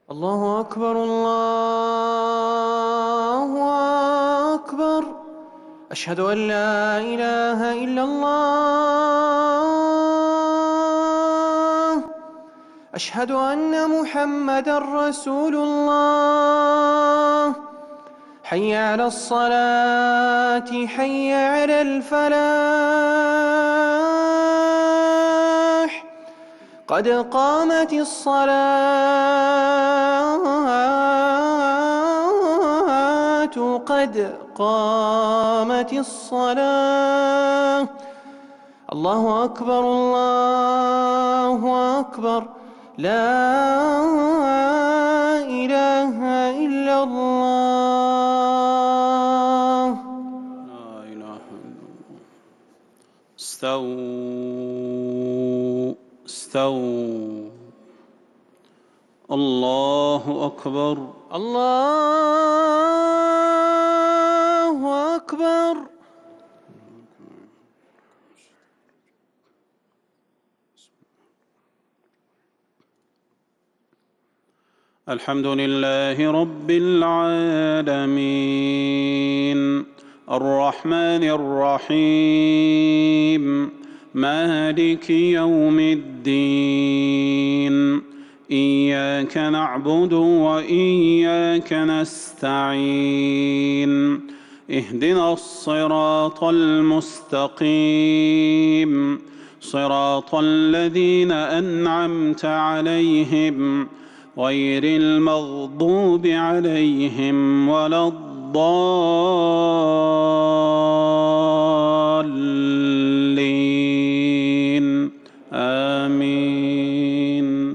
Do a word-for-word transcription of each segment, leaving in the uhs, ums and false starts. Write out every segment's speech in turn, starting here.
الله أكبر الله أكبر. أشهد أن لا إله إلا الله. أشهد أن محمدًا رسول الله. حي على الصلاة حي على الفلاح. قد قامت الصلاة قد قامت الصلاة. الله أكبر الله أكبر. لا إله إلا الله. لا إله إلا الله. استووا استووا. الله أكبر الله أكبر. الحمد لله رب العالمين الرحمن الرحيم مالك يوم الدين إياك نعبد وإياك نستعين اهدنا الصراط المستقيم صراط الذين أنعمت عليهم غير المغضوب عليهم ولا الضالين آمين.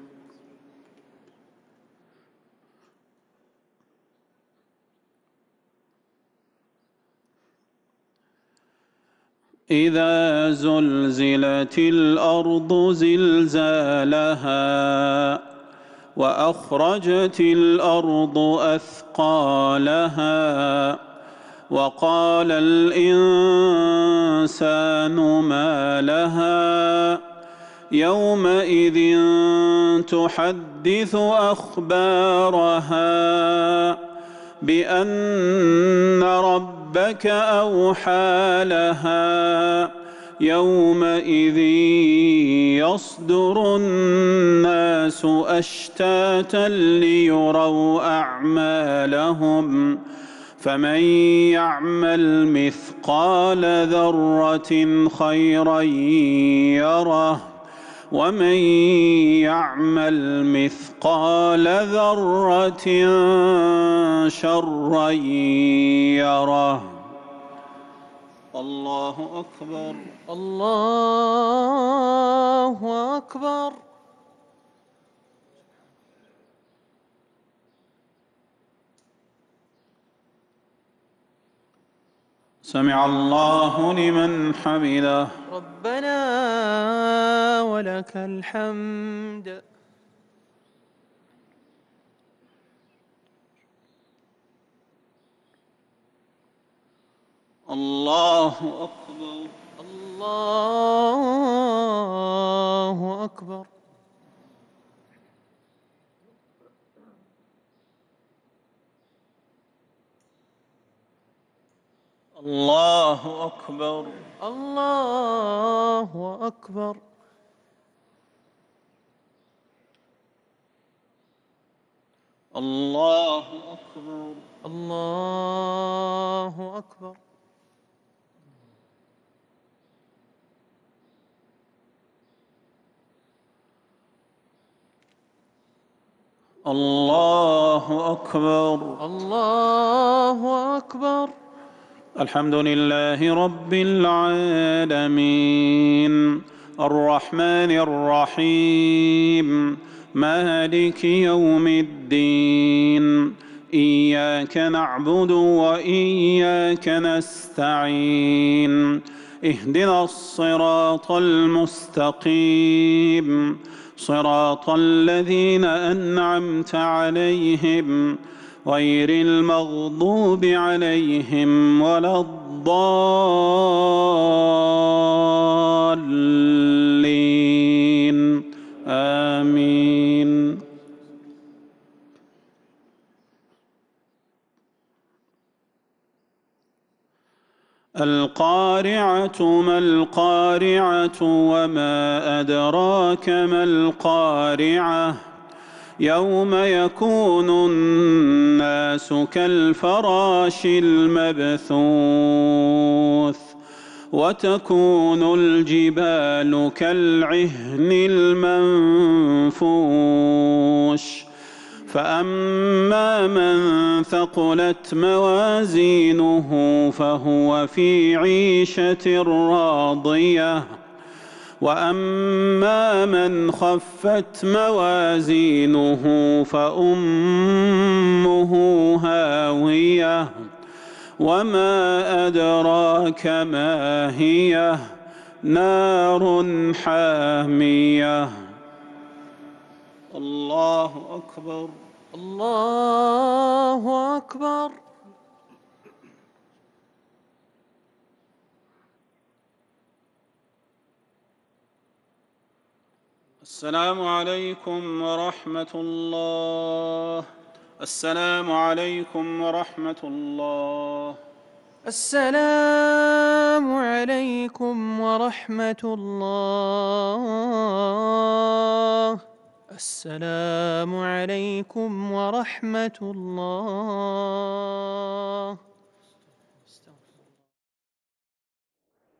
إذا زلزلت الأرض زلزالها وأخرجت الأرض أثقالها وقال الإنسان ما لها يومئذ تحدث أخبارها بأن ربك أوحى لها يومئذ يصدر الناس أشتاتا ليروا أعمالهم فمن يعمل مثقال ذرة خيرا يره ومن يعمل مثقال ذرة شرا يره. الله أكبر الله أكبر. سمع الله لمن حمده. ربنا ولك الحمد. الله أكبر الله أكبر. الله أكبر الله أكبر. الله أكبر الله أكبر. الله أكبر الله أكبر. الحمد لله رب العالمين الرحمن الرحيم مالك يوم الدين إياك نعبد وإياك نستعين اهدنا الصراط المستقيم صراط الذين أنعمت عليهم غير المغضوب عليهم ولا الضالين آمين. القارعة ما القارعة وما أدراك ما القارعة يوم يكون الناس كالفراش المبثوث وتكون الجبال كالعهن المنفوش فأما من ثقلت موازينه فهو في عيشة راضية وأما من خفت موازينه فأمه هاوية وما أدراك ما هي نار حامية. الله أكبر. الله أكبر. السلام عليكم ورحمة الله. السلام عليكم ورحمة الله. السلام عليكم ورحمة الله. السلام عليكم ورحمة الله.